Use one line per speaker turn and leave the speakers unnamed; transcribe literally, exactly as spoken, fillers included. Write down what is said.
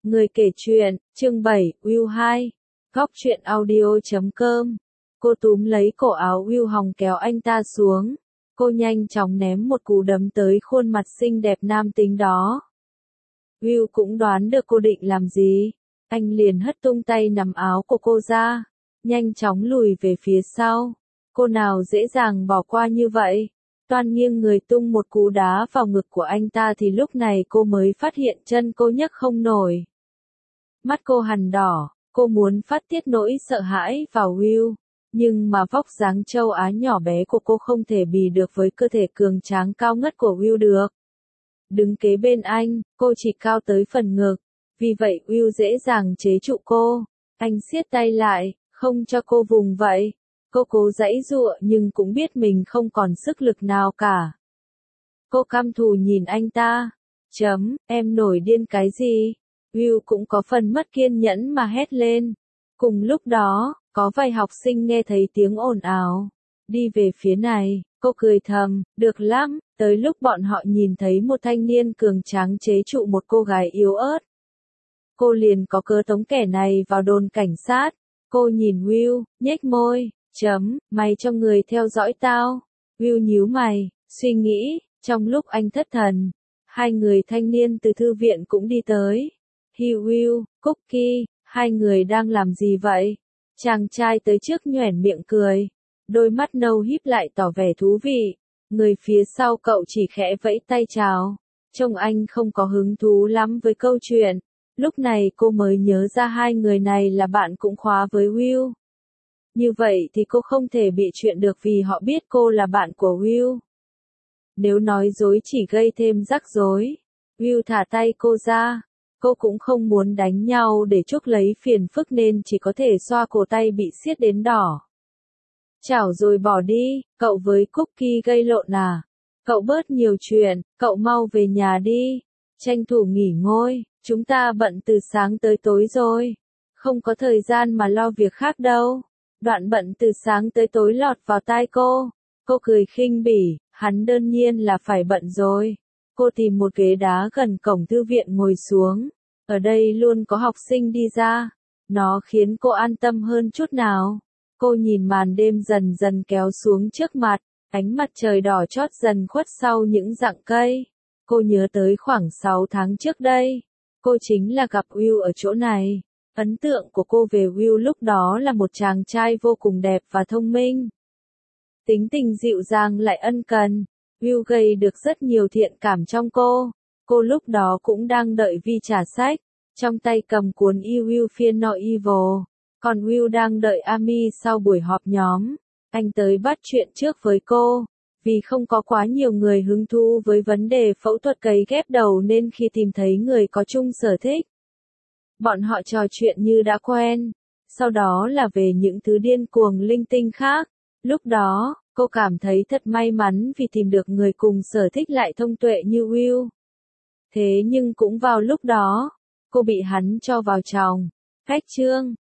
Người kể chuyện, chương bảy, Will hai. Góc truyện audio chấm com. Cô túm lấy cổ áo Will hòng kéo anh ta xuống. Cô nhanh chóng ném một cú đấm tới khuôn mặt xinh đẹp nam tính đó. Will cũng đoán được cô định làm gì. Anh liền hất tung tay nắm áo của cô ra. Nhanh chóng lùi về phía sau. Cô nào dễ dàng bỏ qua như vậy. Toan nghiêng người tung một cú đá vào ngực của anh ta thì lúc này cô mới phát hiện chân cô nhấc không nổi. Mắt cô hằn đỏ, cô muốn phát tiết nỗi sợ hãi vào Will, nhưng mà vóc dáng châu Á nhỏ bé của cô không thể bì được với cơ thể cường tráng cao ngất của Will được. Đứng kế bên anh, cô chỉ cao tới phần ngực, vì vậy Will dễ dàng chế trụ cô. Anh siết tay lại, không cho cô vùng vậy. Cô cố giãy giụa nhưng cũng biết mình không còn sức lực nào cả. Cô căm thù nhìn anh ta. Chấm, em nổi điên cái gì? Will cũng có phần mất kiên nhẫn mà hét lên. Cùng lúc đó, có vài học sinh nghe thấy tiếng ồn ào. Đi về phía này, cô cười thầm, được lắm, tới lúc bọn họ nhìn thấy một thanh niên cường tráng chế trụ một cô gái yếu ớt. Cô liền có cớ tống kẻ này vào đồn cảnh sát. Cô nhìn Will, nhếch môi. Chấm, mày cho người theo dõi tao. Will nhíu mày, suy nghĩ, trong lúc anh thất thần, hai người thanh niên từ thư viện cũng đi tới. Hi Will, Cookie, hai người đang làm gì vậy? Chàng trai tới trước nhoẻn miệng cười, đôi mắt nâu híp lại tỏ vẻ thú vị. Người phía sau cậu chỉ khẽ vẫy tay chào, trông anh không có hứng thú lắm với câu chuyện. Lúc này cô mới nhớ ra hai người này là bạn cũng khóa với Will. Như vậy thì cô không thể bị chuyện được vì họ biết cô là bạn của Will. Nếu nói dối chỉ gây thêm rắc rối. Will thả tay cô ra. Cô cũng không muốn đánh nhau để chuốc lấy phiền phức nên chỉ có thể xoa cổ tay bị siết đến đỏ. Chảo rồi bỏ đi, cậu với Cookie gây lộn à? Cậu bớt nhiều chuyện, cậu mau về nhà đi. Tranh thủ nghỉ ngơi, chúng ta bận từ sáng tới tối rồi. Không có thời gian mà lo việc khác đâu. Đoạn bận từ sáng tới tối lọt vào tai cô. Cô cười khinh bỉ, hắn đương nhiên là phải bận rồi. Cô tìm một ghế đá gần cổng thư viện ngồi xuống. Ở đây luôn có học sinh đi ra. Nó khiến cô an tâm hơn chút nào. Cô nhìn màn đêm dần dần kéo xuống trước mặt. Ánh mặt trời đỏ chót dần khuất sau những rặng cây. Cô nhớ tới khoảng sáu tháng trước đây. Cô chính là gặp Will ở chỗ này. Ấn tượng của cô về Will lúc đó là một chàng trai vô cùng đẹp và thông minh. Tính tình dịu dàng lại ân cần. Will gây được rất nhiều thiện cảm trong cô. Cô lúc đó cũng đang đợi Vi trả sách. Trong tay cầm cuốn E Will Fear No Evil. Còn Will đang đợi Amy sau buổi họp nhóm. Anh tới bắt chuyện trước với cô. Vì không có quá nhiều người hứng thú với vấn đề phẫu thuật cấy ghép đầu nên khi tìm thấy người có chung sở thích, bọn họ trò chuyện như đã quen. Sau đó là về những thứ điên cuồng linh tinh khác. Lúc đó, cô cảm thấy thật may mắn vì tìm được người cùng sở thích lại thông tuệ như Will. Thế nhưng cũng vào lúc đó, cô bị hắn cho vào chòng. Cách chương